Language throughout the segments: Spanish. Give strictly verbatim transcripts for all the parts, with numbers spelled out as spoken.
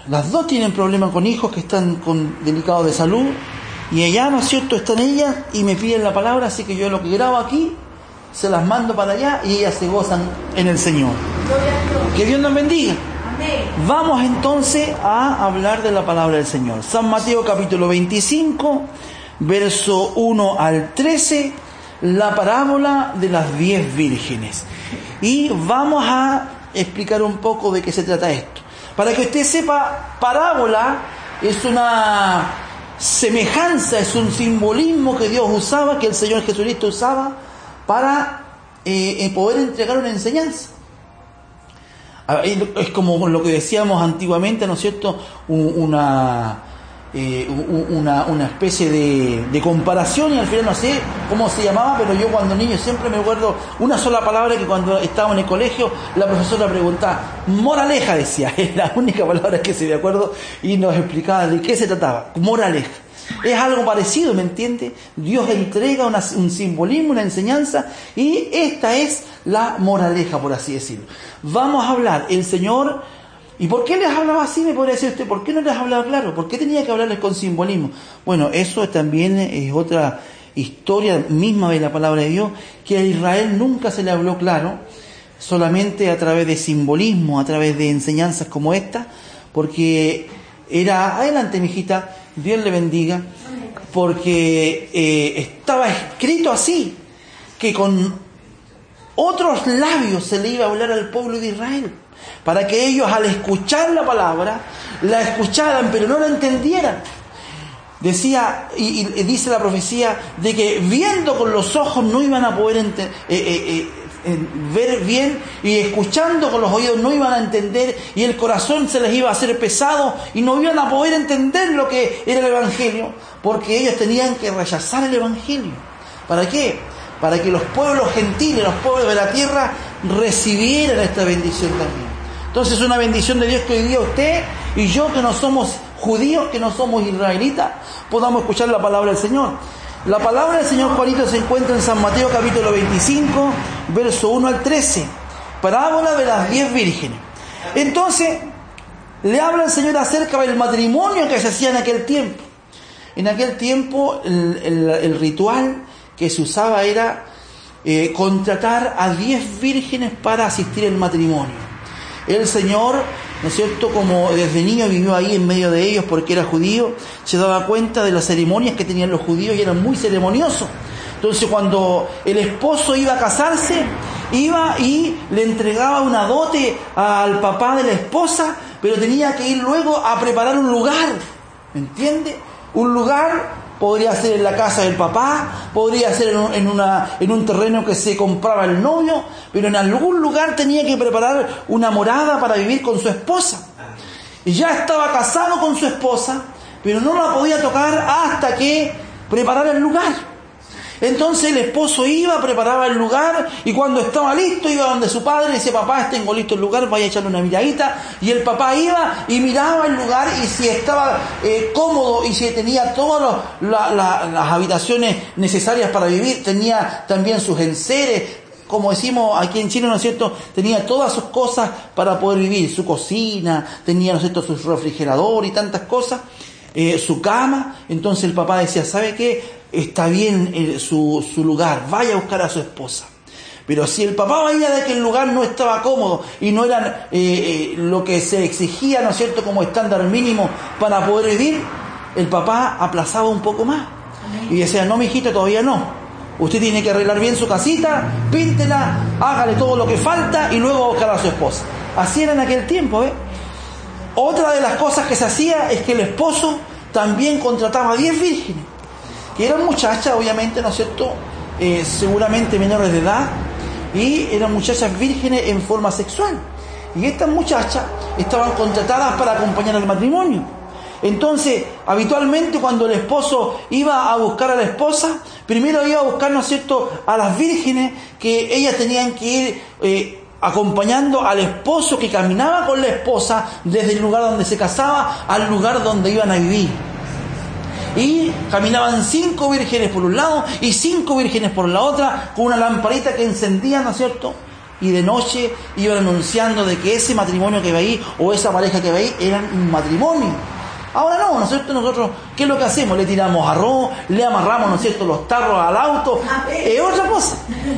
las dos tienen problemas con hijos que están con delicados de salud, y allá, ¿no es cierto?, están ellas y me piden la palabra, así que yo lo que grabo aquí se las mando para allá y ellas se gozan en el Señor. Que Dios nos bendiga. Vamos entonces a hablar de la palabra del Señor. San Mateo capítulo veinticinco, verso uno al trece, la parábola de las diez vírgenes. Y vamos a explicar un poco de qué se trata esto. Para que usted sepa, parábola es una semejanza, es un simbolismo que Dios usaba, que el Señor Jesucristo usaba para eh, poder entregar una enseñanza. Es como lo que decíamos antiguamente, ¿no es cierto?, una, eh, una, una especie de, de comparación, y al final no sé cómo se llamaba, pero yo cuando niño siempre me acuerdo una sola palabra que cuando estaba en el colegio la profesora preguntaba, moraleja decía, es la única palabra que se me acuerdo, y nos explicaba de qué se trataba, moraleja. Es algo parecido, ¿me entiende? Dios entrega una, un simbolismo, una enseñanza, y esta es la moraleja, por así decirlo. Vamos a hablar, el Señor, ¿y por qué les hablaba así? Me podría decir usted, ¿por qué no les hablaba claro? ¿Por qué tenía que hablarles con simbolismo? Bueno, eso también es otra historia misma de la palabra de Dios, que a Israel nunca se le habló claro, solamente a través de simbolismo, a través de enseñanzas como esta, porque era, adelante mijita, Dios le bendiga, porque eh, estaba escrito así, que con otros labios se le iba a hablar al pueblo de Israel, para que ellos al escuchar la palabra, la escucharan pero no la entendieran. Decía, y, y dice la profecía, de que viendo con los ojos no iban a poder ente- eh, eh, eh, ver bien, y escuchando con los oídos no iban a entender, y el corazón se les iba a hacer pesado y no iban a poder entender lo que era el Evangelio, porque ellos tenían que rechazar el Evangelio. ¿Para qué? Para que los pueblos gentiles, los pueblos de la tierra recibieran esta bendición también. Entonces es una bendición de Dios que hoy día usted y yo, que no somos judíos, que no somos israelitas, podamos escuchar la palabra del Señor. La palabra del Señor, Juanito, se encuentra en San Mateo capítulo veinticinco, verso uno al trece, parábola de las diez vírgenes. Entonces le habla el Señor acerca del matrimonio que se hacía en aquel tiempo. En aquel tiempo el, el, el ritual que se usaba era eh, contratar a diez vírgenes para asistir al matrimonio. El Señor, ¿no es cierto?, como desde niño vivió ahí en medio de ellos porque era judío, se daba cuenta de las ceremonias que tenían los judíos y eran muy ceremoniosos. Entonces cuando el esposo iba a casarse, iba y le entregaba una dote al papá de la esposa, pero tenía que ir luego a preparar un lugar, ¿me entiende? Un lugar. Podría ser en la casa del papá, podría ser en un, en, una, en un terreno que se compraba el novio, pero en algún lugar tenía que preparar una morada para vivir con su esposa. Y ya estaba casado con su esposa, pero no la podía tocar hasta que preparara el lugar. Entonces el esposo iba, preparaba el lugar, y cuando estaba listo iba donde su padre y decía, papá, tengo listo el lugar, vaya a echarle una miradita. Y el papá iba y miraba el lugar, y si estaba eh, cómodo y si tenía todas la, la, las habitaciones necesarias para vivir, tenía también sus enseres, como decimos aquí en Chile, ¿no es cierto?, tenía todas sus cosas para poder vivir, su cocina, tenía, ¿no es cierto?, su refrigerador y tantas cosas, eh, su cama. Entonces el papá decía, ¿sabe qué? Está bien eh, su, su lugar, vaya a buscar a su esposa. Pero si el papá veía de que el lugar no estaba cómodo y no era eh, eh, lo que se exigía, ¿no es cierto?, como estándar mínimo para poder vivir, el papá aplazaba un poco más. Y decía, no, mijito, todavía no. Usted tiene que arreglar bien su casita, píntela, hágale todo lo que falta y luego buscar a su esposa. Así era en aquel tiempo, ¿eh? Otra de las cosas que se hacía es que el esposo también contrataba a diez vírgenes, que eran muchachas, obviamente, ¿no es cierto?, eh, seguramente menores de edad, y eran muchachas vírgenes en forma sexual. Y estas muchachas estaban contratadas para acompañar al matrimonio. Entonces, habitualmente cuando el esposo iba a buscar a la esposa, primero iba a buscar, ¿no es cierto?, a las vírgenes, que ellas tenían que ir eh, acompañando al esposo que caminaba con la esposa desde el lugar donde se casaba al lugar donde iban a vivir. Y caminaban cinco vírgenes por un lado y cinco vírgenes por la otra, con una lamparita que encendía, ¿no es cierto?, y de noche iban anunciando de que ese matrimonio que ve ahí o esa pareja que ve ahí eran un matrimonio. Ahora no, ¿no es cierto? Nosotros, ¿qué es lo que hacemos? Le tiramos arroz, le amarramos, ¿no es cierto?, los tarros al auto. Es otra cosa.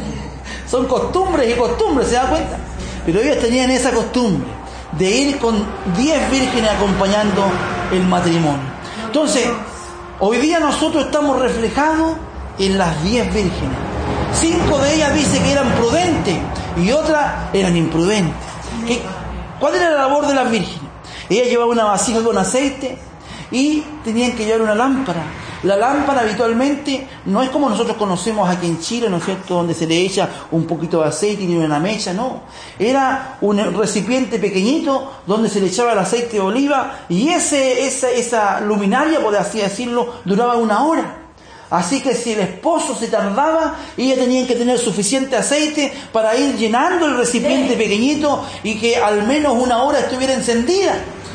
Son costumbres y costumbres, ¿se da cuenta? Pero ellos tenían esa costumbre de ir con diez vírgenes acompañando el matrimonio. Entonces, hoy día nosotros estamos reflejados en las diez vírgenes. Cinco de ellas dice que eran prudentes y otras eran imprudentes. ¿Qué? ¿Cuál era la labor de las vírgenes? Ellas llevaban una vasija con aceite y tenían que llevar una lámpara. La lámpara habitualmente no es como nosotros conocemos aquí en Chile, ¿no es cierto?, donde se le echa un poquito de aceite y tiene una mecha, no. Era un recipiente pequeñito donde se le echaba el aceite de oliva y ese, esa, esa luminaria, por así decirlo, duraba una hora. Así que si el esposo se tardaba, ellas tenían que tener suficiente aceite para ir llenando el recipiente pequeñito y que al menos una hora estuviera encendida.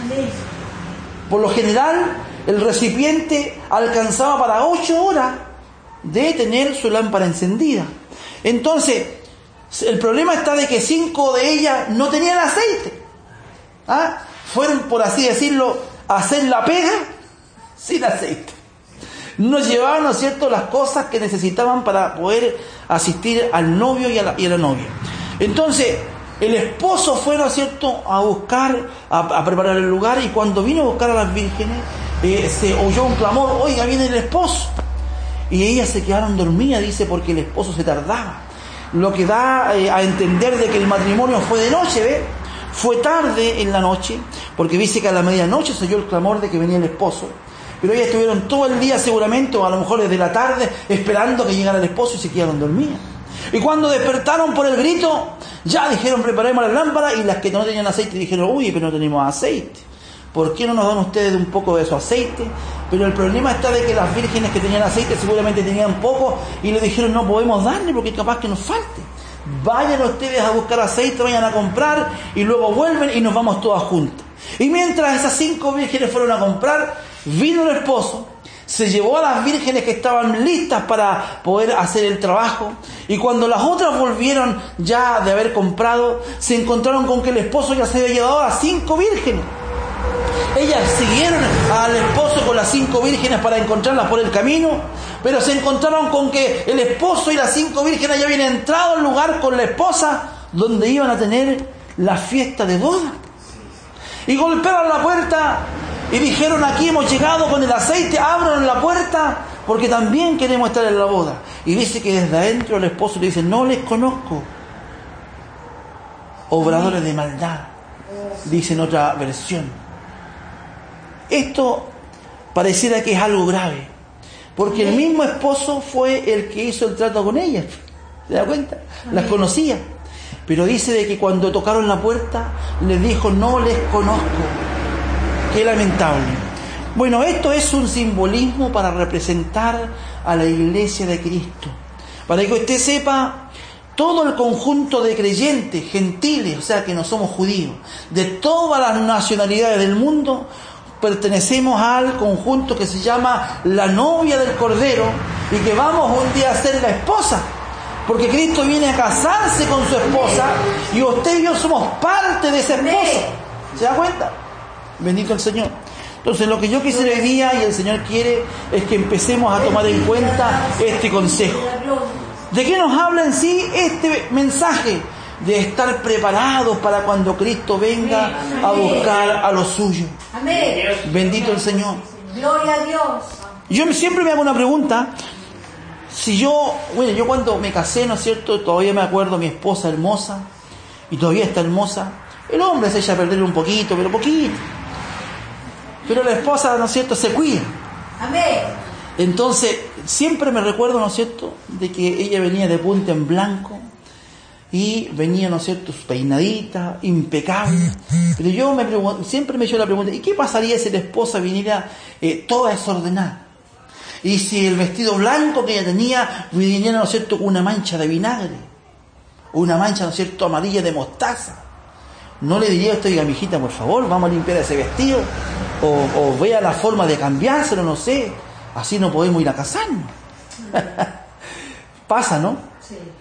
Por lo general, el recipiente alcanzaba para ocho horas de tener su lámpara encendida. Entonces, el problema está de que cinco de ellas no tenían aceite. ¿Ah? Fueron, por así decirlo, a hacer la pega sin aceite. No llevaban, ¿no es cierto?, las cosas que necesitaban para poder asistir al novio y a la, y a la novia. Entonces, el esposo fue, ¿no es cierto?, a buscar, a, a preparar el lugar, y cuando vino a buscar a las vírgenes, eh, se oyó un clamor: oiga, viene el esposo. Y ellas se quedaron dormidas, dice, porque el esposo se tardaba. Lo que da eh, a entender de que el matrimonio fue de noche, ¿ve? Fue tarde en la noche, porque dice que a la medianoche se oyó el clamor de que venía el esposo. Pero ellas estuvieron todo el día seguramente, o a lo mejor desde la tarde, esperando que llegara el esposo, y se quedaron dormidas. Y cuando despertaron por el grito, ya dijeron: preparemos las lámparas. Y las que no tenían aceite dijeron: uy, pero no tenemos aceite. ¿Por qué no nos dan ustedes un poco de su aceite? Pero el problema está de que las vírgenes que tenían aceite seguramente tenían poco, y le dijeron: no podemos darle porque capaz que nos falte. Vayan ustedes a buscar aceite, vayan a comprar, y luego vuelven y nos vamos todas juntas. Y mientras esas cinco vírgenes fueron a comprar, vino el esposo, se llevó a las vírgenes que estaban listas para poder hacer el trabajo, y cuando las otras volvieron ya de haber comprado, se encontraron con que el esposo ya se había llevado a las cinco vírgenes. Ellas siguieron al esposo con las cinco vírgenes para encontrarlas por el camino, pero se encontraron con que el esposo y las cinco vírgenes ya habían entrado al lugar con la esposa donde iban a tener la fiesta de boda. Y golpearon la puerta y dijeron: aquí hemos llegado con el aceite, abran la puerta porque también queremos estar en la boda. Y dice que desde adentro el esposo le dice: no les conozco, obradores de maldad, dice en otra versión. Esto pareciera que es algo grave, porque el mismo esposo fue el que hizo el trato con ellas. ¿Se da cuenta? Las conocía. Pero dice de que cuando tocaron la puerta, les dijo: no les conozco. Qué lamentable. Bueno, esto es un simbolismo para representar a la iglesia de Cristo. Para que usted sepa, todo el conjunto de creyentes, gentiles, o sea que no somos judíos, de todas las nacionalidades del mundo, pertenecemos al conjunto que se llama la novia del Cordero, y que vamos un día a ser la esposa. Porque Cristo viene a casarse con su esposa, y usted y yo somos parte de esa esposa. ¿Se da cuenta? Bendito el Señor. Entonces, lo que yo quisiera hoy día, y el Señor quiere, es que empecemos a tomar en cuenta este consejo. ¿De qué nos habla en sí este mensaje? De estar preparados para cuando Cristo venga a buscar a los suyos. Amén. Bendito el Señor. Gloria a Dios. Yo siempre me hago una pregunta. Si yo, bueno, yo cuando me casé, ¿no es cierto?, todavía me acuerdo, mi esposa hermosa, y todavía está hermosa. El hombre se echa a perder un poquito, pero poquito. Pero la esposa, ¿no es cierto?, se cuida. Amén. Entonces, siempre me recuerdo, ¿no es cierto?, de que ella venía de punta en blanco, y venía, ¿no es cierto?, peinadita, impecable. Pero yo me pregunto, siempre me he hecho la pregunta: ¿y qué pasaría si la esposa viniera eh, toda desordenada? Y si el vestido blanco que ella tenía viniera, ¿no es cierto?, con una mancha de vinagre, o una mancha, ¿no es cierto?, amarilla de mostaza. ¿No le diría a usted: oiga, mijita, por favor, vamos a limpiar ese vestido? O, o vea la forma de cambiárselo, no sé. Así no podemos ir a casarnos. Pasa, ¿no? Sí.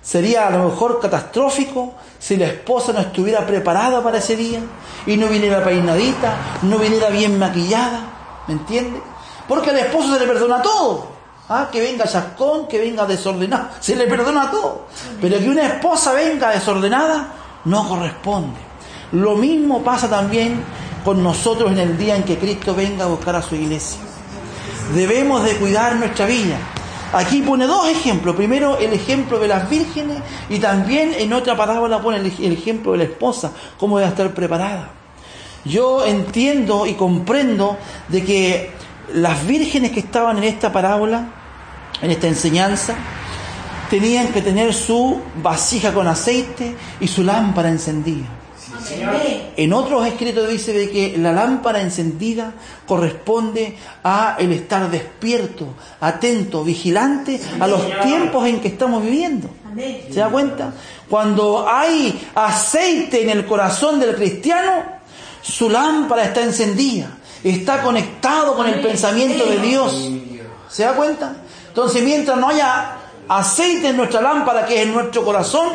Sería a lo mejor catastrófico si la esposa no estuviera preparada para ese día y no viniera peinadita, no viniera bien maquillada, ¿me entiende? Porque al esposo se le perdona todo, ¿ah? Que venga chascón, que venga desordenado, se le perdona todo, pero que una esposa venga desordenada no corresponde. Lo mismo pasa también con nosotros en el día en que Cristo venga a buscar a su iglesia. Debemos de cuidar nuestra vida. Aquí pone dos ejemplos. Primero el ejemplo de las vírgenes y también en otra parábola pone el ejemplo de la esposa, cómo debe estar preparada. Yo entiendo y comprendo de que las vírgenes que estaban en esta parábola, en esta enseñanza, tenían que tener su vasija con aceite y su lámpara encendida. Sí, en otros escritos dice de que la lámpara encendida corresponde a el estar despierto, atento, vigilante a los tiempos en que estamos viviendo. ¿Se da cuenta? Cuando hay aceite en el corazón del cristiano, su lámpara está encendida, está conectado con el pensamiento de Dios. ¿Se da cuenta? Entonces, mientras no haya aceite en nuestra lámpara, que es en nuestro corazón,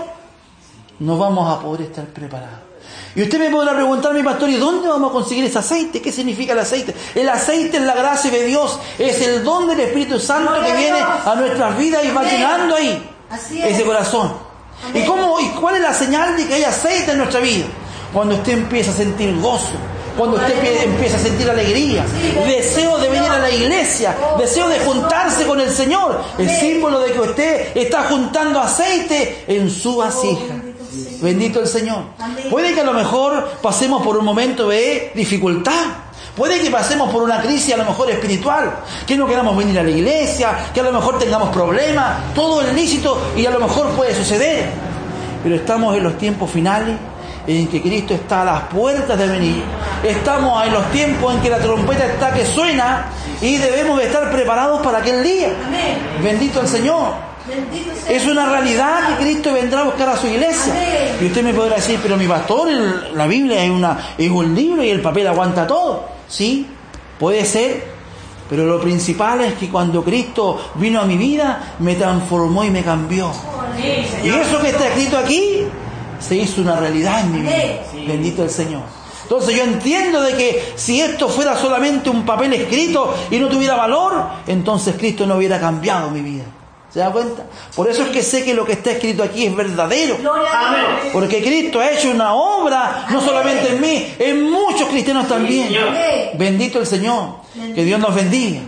no vamos a poder estar preparados. Y usted me podrá preguntar, mi pastor, ¿y dónde vamos a conseguir ese aceite? ¿Qué significa el aceite? El aceite es la gracia de Dios, es el don del Espíritu Santo que viene a nuestras vidas y va llenando ahí ese corazón. ¿Y cómo, y cuál es la señal de que hay aceite en nuestra vida? Cuando usted empieza a sentir gozo, cuando usted empieza a sentir alegría, deseo de venir a la iglesia, deseo de juntarse con el Señor, el símbolo de que usted está juntando aceite en su vasija. Bendito el Señor. Puede que a lo mejor pasemos por un momento de dificultad, puede que pasemos por una crisis a lo mejor espiritual, que no queramos venir a la iglesia, que a lo mejor tengamos problemas, todo es lícito y a lo mejor puede suceder, pero estamos en los tiempos finales en que Cristo está a las puertas de venir. Estamos en los tiempos en que la trompeta está que suena y debemos de estar preparados para aquel día. Bendito el Señor. Es una realidad que Cristo vendrá a buscar a su iglesia. Y usted me podrá decir, pero mi pastor, el, la Biblia es, una, es un libro y el papel aguanta todo. Sí, puede ser, pero lo principal es que cuando Cristo vino a mi vida, me transformó y me cambió. Y eso que está escrito aquí se hizo una realidad en mi vida. Bendito el Señor. Entonces yo entiendo de que si esto fuera solamente un papel escrito y no tuviera valor, entonces Cristo no hubiera cambiado mi vida. ¿Se da cuenta? Por eso es que sé que lo que está escrito aquí es verdadero. Amén. Porque Cristo ha hecho una obra, no solamente en mí, en muchos cristianos también. Bendito el Señor. Que Dios nos bendiga.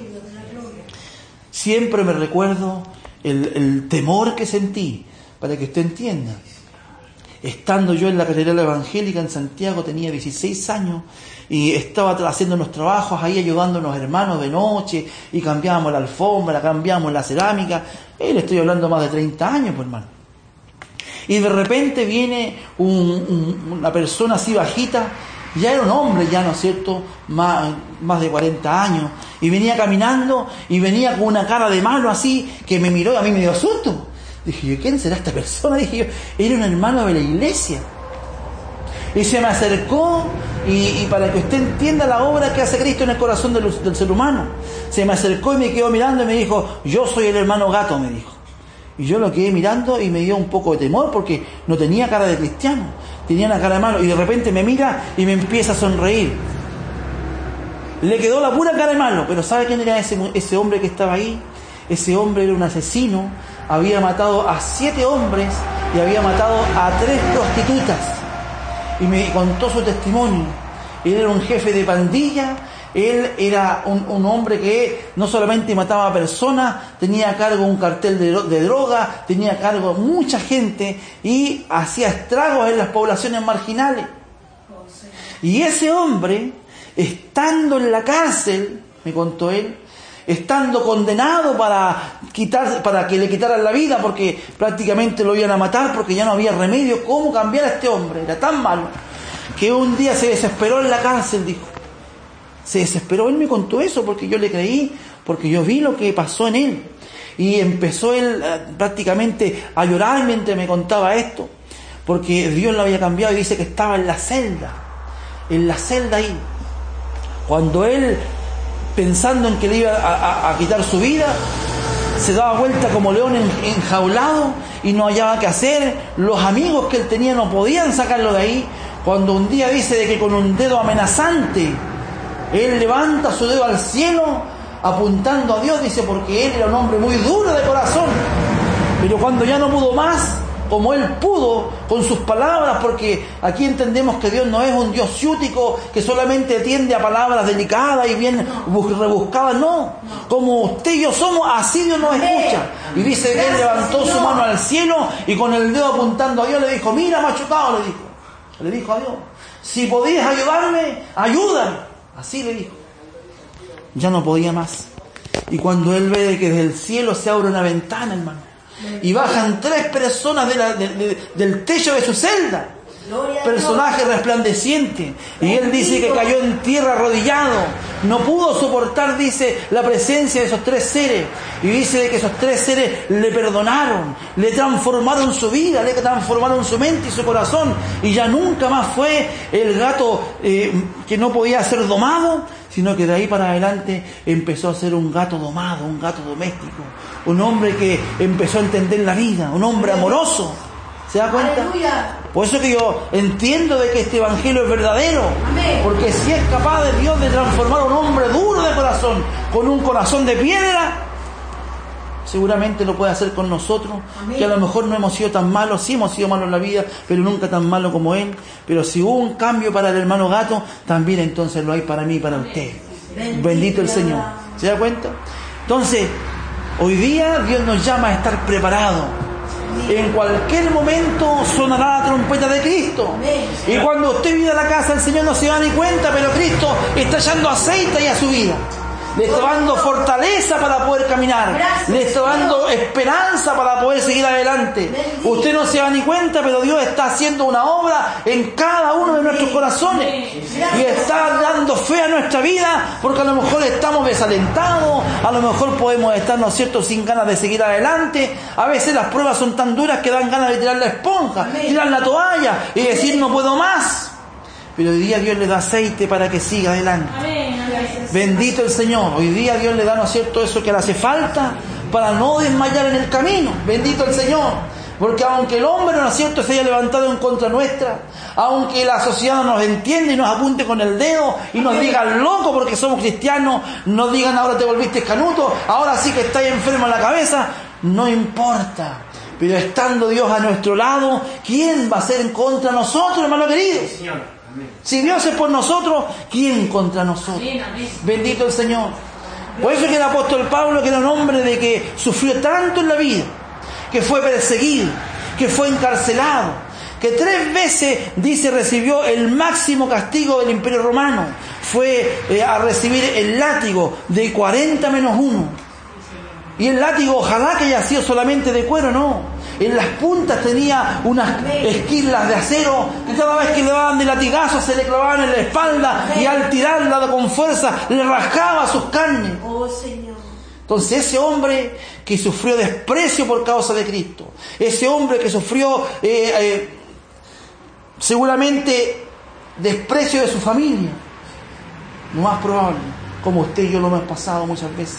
Siempre me recuerdo el, el temor que sentí, para que usted entienda. Estando yo en la Catedral Evangélica en Santiago, tenía dieciséis años y estaba haciendo unos trabajos ahí ayudando a los hermanos de noche y cambiábamos la alfombra, cambiábamos la cerámica. Eh, le estoy hablando más de treinta años, pues, hermano. Y de repente viene un, un, una persona así bajita, ya era un hombre, ya, ¿no es cierto?, más, más de cuarenta años, y venía caminando y venía con una cara de malo así que me miró y a mí me dio susto. Dije yo, ¿quién será esta persona? Dije yo, era un hermano de la iglesia. Y se me acercó, y, y para que usted entienda la obra que hace Cristo en el corazón del, del ser humano, se me acercó y me quedó mirando y me dijo, yo soy el hermano Gato, me dijo. Y yo lo quedé mirando y me dio un poco de temor porque no tenía cara de cristiano, tenía una cara de malo. Y de repente me mira y me empieza a sonreír. Le quedó la pura cara de malo, pero ¿sabe quién era ese, ese hombre que estaba ahí? Ese hombre era un asesino, había matado a siete hombres y había matado a tres prostitutas. Y me contó su testimonio. Él era un jefe de pandilla, él era un, un hombre que no solamente mataba a personas, tenía a cargo un cartel de, de droga, tenía a cargo mucha gente y hacía estragos en las poblaciones marginales. Y ese hombre, estando en la cárcel, me contó él, estando condenado para quitar, para que le quitaran la vida porque prácticamente lo iban a matar porque ya no había remedio cómo cambiar a este hombre, era tan malo que un día se desesperó en la cárcel, dijo, se desesperó. Él me contó eso porque yo le creí, porque yo vi lo que pasó en él y empezó él uh, prácticamente a llorar mientras me contaba esto porque Dios lo había cambiado y dice que estaba en la celda, en la celda ahí, cuando él, pensando en que le iba a, a, a quitar su vida, se daba vuelta como león enjaulado y no hallaba qué hacer. Los amigos que él tenía no podían sacarlo de ahí. Cuando un día dice de que con un dedo amenazante él levanta su dedo al cielo apuntando a Dios, dice, porque él era un hombre muy duro de corazón. Pero cuando ya no pudo más, como él pudo con sus palabras, porque aquí entendemos que Dios no es un Dios ciútico que solamente atiende a palabras delicadas y bien rebuscadas, no. Como usted y yo somos, así Dios nos escucha. Y dice que él levantó su mano al cielo y con el dedo apuntando a Dios le dijo, mira, machucado, le dijo. Le dijo a Dios, si podías ayudarme, ayúdame. Así le dijo. Ya no podía más. Y cuando él ve que desde el cielo se abre una ventana, hermano, y bajan tres personas de la, de, de, del techo de su celda, personaje resplandeciente, y él dice que cayó en tierra arrodillado, no pudo soportar, dice, la presencia de esos tres seres, y dice de que esos tres seres le perdonaron, le transformaron su vida, le transformaron su mente y su corazón, y ya nunca más fue el gato eh, que no podía ser domado, sino que de ahí para adelante empezó a ser un gato domado, un gato doméstico, un hombre que empezó a entender la vida, un hombre amoroso. ¿Se da cuenta? Aleluya. Por eso que yo entiendo de que este evangelio es verdadero. Amén. Porque si es capaz de Dios de transformar a un hombre duro de corazón con un corazón de piedra, seguramente lo puede hacer con nosotros. Amén. Que a lo mejor no hemos sido tan malos, sí hemos sido malos en la vida, pero nunca tan malos como él. Pero si hubo un cambio para el hermano gato, también entonces lo hay para mí y para usted. Bendito, Bendito el Señor. ¿Se da cuenta? Entonces, hoy día Dios nos llama a estar preparados. En cualquier momento sonará la trompeta de Cristo. Y cuando usted viene a la casa, el Señor no se da ni cuenta, pero Cristo está echando aceite a su vida. Le está dando fortaleza para poder caminar. Le está dando esperanza para poder seguir adelante. Usted no se da ni cuenta, pero Dios está haciendo una obra en cada uno de nuestros corazones. Y está dando fe a nuestra vida, porque a lo mejor estamos desalentados, a lo mejor podemos estar, ¿no es cierto?, sin ganas de seguir adelante. A veces las pruebas son tan duras que dan ganas de tirar la esponja, tirar la toalla y decir no puedo más. Pero hoy día Dios le da aceite para que siga adelante. Amén. Bendito el Señor. Hoy día Dios le da, ¿no es cierto?, eso que le hace falta para no desmayar en el camino. Bendito el Señor. Porque aunque el hombre, ¿no es cierto?, se haya levantado en contra nuestra, aunque la sociedad no nos entiende y nos apunte con el dedo y nos digan loco porque somos cristianos, nos digan ahora te volviste canuto, ahora sí que estáis enfermo en la cabeza, no importa. Pero estando Dios a nuestro lado, ¿quién va a ser en contra de nosotros, hermano querido? Si Dios es por nosotros, ¿quién contra nosotros? Amén, amén. Bendito el Señor. Por eso que el apóstol Pablo, que era un hombre de que sufrió tanto en la vida, que fue perseguido, que fue encarcelado, que tres veces, dice, recibió el máximo castigo del Imperio Romano, fue eh, a recibir el látigo de cuarenta menos uno. Y el látigo, ojalá que haya sido solamente de cuero, no. En las puntas tenía unas esquirlas de acero que cada vez que le daban de latigazo se le clavaban en la espalda. Amén. Y al tirarla con fuerza le rasgaba sus carnes. Oh, Señor. Entonces ese hombre que sufrió desprecio por causa de Cristo, ese hombre que sufrió eh, eh, seguramente desprecio de su familia, lo más probable, como usted y yo lo hemos pasado muchas veces.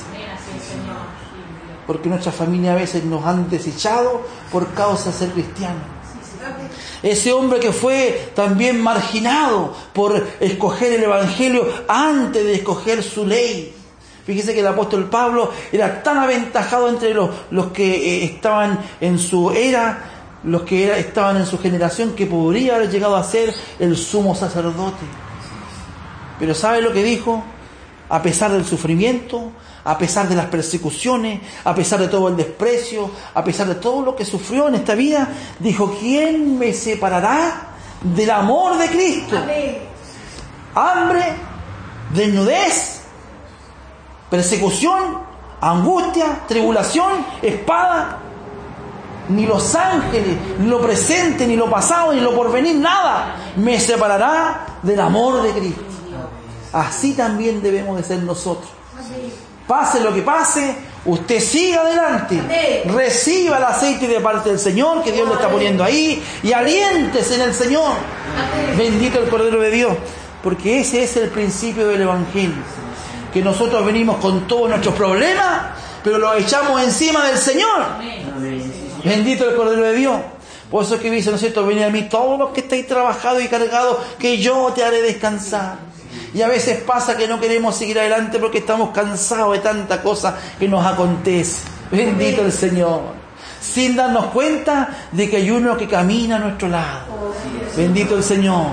Porque nuestra familia a veces nos han desechado por causa de ser cristianos. Ese hombre que fue también marginado por escoger el Evangelio antes de escoger su ley. Fíjese que el apóstol Pablo era tan aventajado entre los, los que eh, estaban en su era, los que era, estaban en su generación, que podría haber llegado a ser el sumo sacerdote. Pero ¿sabe lo que dijo? A pesar del sufrimiento, a pesar de las persecuciones, a pesar de todo el desprecio, a pesar de todo lo que sufrió en esta vida, dijo, ¿quién me separará del amor de Cristo? Amén. Hambre, desnudez, persecución, angustia, tribulación, espada. Ni los ángeles, ni lo presente, ni lo pasado, ni lo porvenir, nada me separará del amor de Cristo. Así también debemos de ser nosotros. Pase lo que pase, usted siga adelante. Amén. Reciba el aceite de parte del Señor que Dios le está poniendo ahí y aliéntese en el Señor. Amén. Bendito el Cordero de Dios, porque ese es el principio del Evangelio, que nosotros venimos con todos nuestros problemas, pero lo echamos encima del Señor. Bendito el Cordero de Dios. Por eso es que dice, ¿no es cierto? Venid a mí todos los que estáis trabajados y cargados, que yo te haré descansar. Y a veces pasa que no queremos seguir adelante porque estamos cansados de tanta cosa que nos acontece. Bendito el Señor. Sin darnos cuenta de que hay uno que camina a nuestro lado. Bendito el Señor.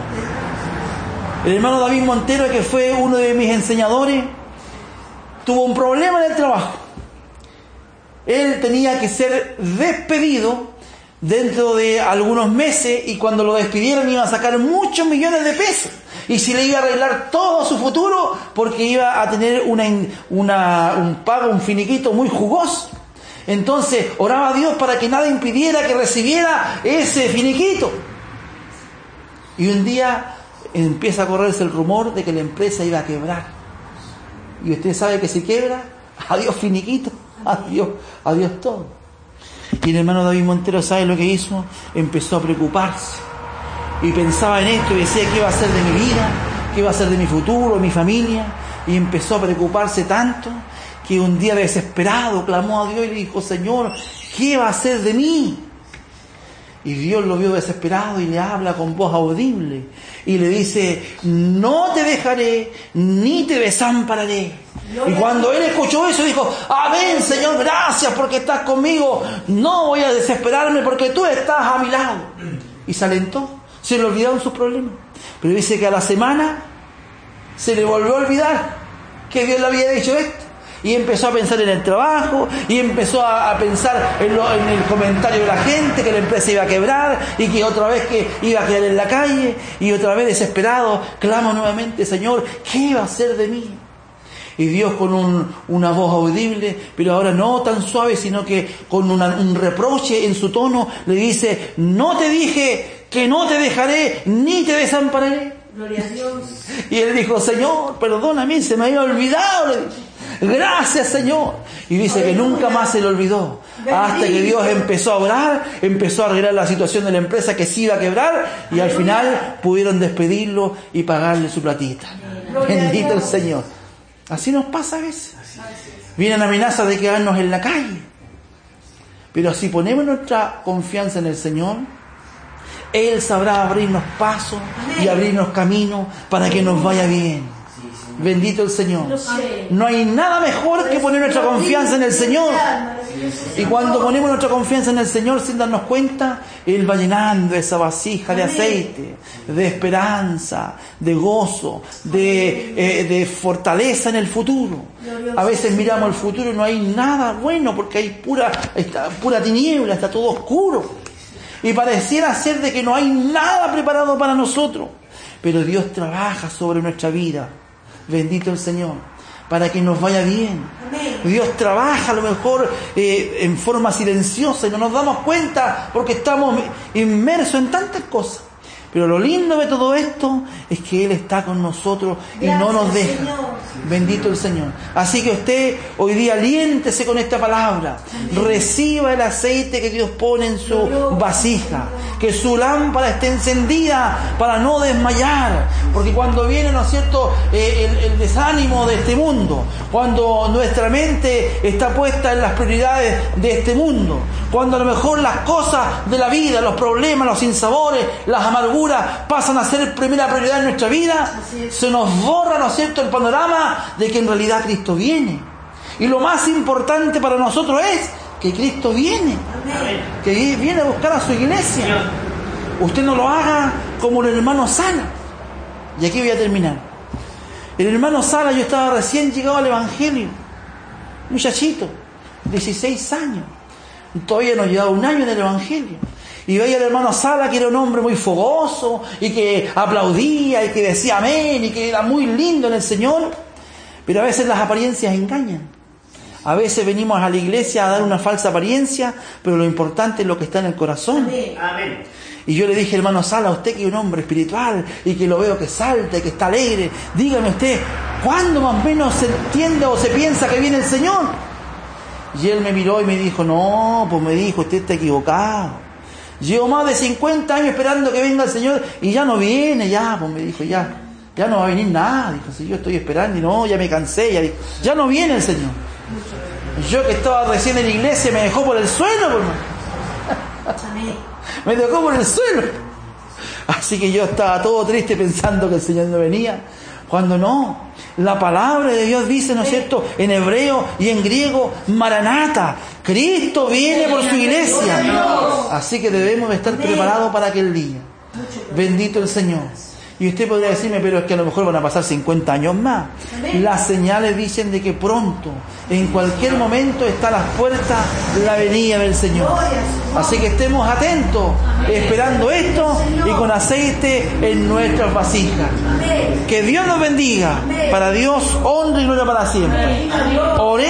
El hermano David Montero, que fue uno de mis enseñadores, tuvo un problema en el trabajo. Él tenía que ser despedido dentro de algunos meses, y cuando lo despidieron iba a sacar muchos millones de pesos y se le iba a arreglar todo su futuro, porque iba a tener una, una, un pago, un finiquito muy jugoso. Entonces oraba a Dios para que nada impidiera que recibiera ese finiquito. Y un día empieza a correrse el rumor de que la empresa iba a quebrar, y usted sabe que si quiebra, adiós finiquito, adiós, adiós todo. Y el hermano David Montero, ¿sabe lo que hizo? Empezó a preocuparse. Y pensaba en esto y decía, ¿qué va a ser de mi vida? ¿Qué va a ser de mi futuro, de mi familia? Y empezó a preocuparse tanto que un día desesperado clamó a Dios y le dijo, Señor, ¿qué va a ser de mí? Y Dios lo vio desesperado y le habla con voz audible. Y le dice, no te dejaré, ni te desampararé. Y cuando él escuchó eso dijo, amén, Señor, gracias porque estás conmigo. No voy a desesperarme porque tú estás a mi lado. Y se alentó, se le olvidaron sus problemas. Pero dice que a la semana se le volvió a olvidar que Dios le había dicho esto. Y empezó a pensar en el trabajo, y empezó a, a pensar en, lo, en el comentario de la gente, que la empresa iba a quebrar, y que otra vez que iba a quedar en la calle, y otra vez desesperado, clama nuevamente, Señor, ¿qué va a hacer de mí? Y Dios con un, una voz audible, pero ahora no tan suave, sino que con una, un reproche en su tono, le dice, no te dije que no te dejaré, ni te desampararé. Gloria a Dios. Y él dijo, Señor, perdóname, se me había olvidado, le dije. Gracias, Señor. Y dice que nunca más se le olvidó. Hasta que Dios empezó a orar, empezó a arreglar la situación de la empresa que se iba a quebrar, y al final pudieron despedirlo y pagarle su platita. Bendito el Señor. Así nos pasa a veces. Vienen amenazas de quedarnos en la calle. Pero si ponemos nuestra confianza en el Señor, Él sabrá abrirnos pasos y abrirnos caminos para que nos vaya bien. Bendito el Señor. No hay nada mejor que poner nuestra confianza en el Señor. Y cuando ponemos nuestra confianza en el Señor sin darnos cuenta, Él va llenando esa vasija de aceite, de esperanza, de gozo, de, eh, de fortaleza en el futuro. A veces miramos el futuro y no hay nada bueno porque hay pura, está, pura tiniebla, está todo oscuro. Y pareciera ser de que no hay nada preparado para nosotros. Pero Dios trabaja sobre nuestra vida. Bendito el Señor, para que nos vaya bien. Amén. Dios trabaja a lo mejor eh, en forma silenciosa y no nos damos cuenta porque estamos inmersos en tantas cosas. Pero lo lindo de todo esto es que Él está con nosotros y gracias, no nos deja. Señor. Bendito el Señor. Así que usted hoy día aliéntese con esta palabra. Amén. Reciba el aceite que Dios pone en su vasija. Que su lámpara esté encendida para no desmayar. Porque cuando viene, ¿no es cierto?, eh, el, el desánimo de este mundo. Cuando nuestra mente está puesta en las prioridades de este mundo. Cuando a lo mejor las cosas de la vida, los problemas, los sinsabores, las amarguras pasan a ser primera prioridad en nuestra vida, se nos borra, ¿no es cierto?, el panorama de que en realidad Cristo viene. Y lo más importante para nosotros es que Cristo viene. Amén. Que viene a buscar a su iglesia. Señor. Usted no lo haga como el hermano Sala. Y aquí voy a terminar. El hermano Sala, yo estaba recién llegado al Evangelio, muchachito, dieciséis años, todavía no llevaba un año en el Evangelio. Y veía al hermano Sala, que era un hombre muy fogoso, y que aplaudía, y que decía amén, y que era muy lindo en el Señor. Pero a veces las apariencias engañan. A veces venimos a la iglesia a dar una falsa apariencia, pero lo importante es lo que está en el corazón. Amén. Y yo le dije, hermano Sala, usted que es un hombre espiritual, y que lo veo que salta, y que está alegre, dígame usted, ¿cuándo más o menos se entiende o se piensa que viene el Señor? Y él me miró y me dijo, no, pues me dijo, usted está equivocado. Llevo más de cincuenta años esperando que venga el Señor y ya no viene, ya, pues me dijo, ya, ya no va a venir nada. Dijo, si yo estoy esperando y no, ya me cansé, ya, dijo, ya no viene el Señor. Yo que estaba recién en la iglesia me dejó por el suelo, hermano. Amén. Me dejó por el suelo. Así que yo estaba todo triste pensando que el Señor no venía. Cuando no, la palabra de Dios dice, ¿no es cierto?, en hebreo y en griego, Maranata, Cristo viene por su iglesia. Así que debemos estar preparados para aquel día. Bendito el Señor. Y usted podría decirme, pero es que a lo mejor van a pasar cincuenta años más. Las señales dicen de que pronto, en cualquier momento, está a las puertas la venida del Señor. Así que estemos atentos, esperando esto y con aceite en nuestras vasijas. Que Dios nos bendiga. Para Dios, honra y gloria para siempre. Oremos.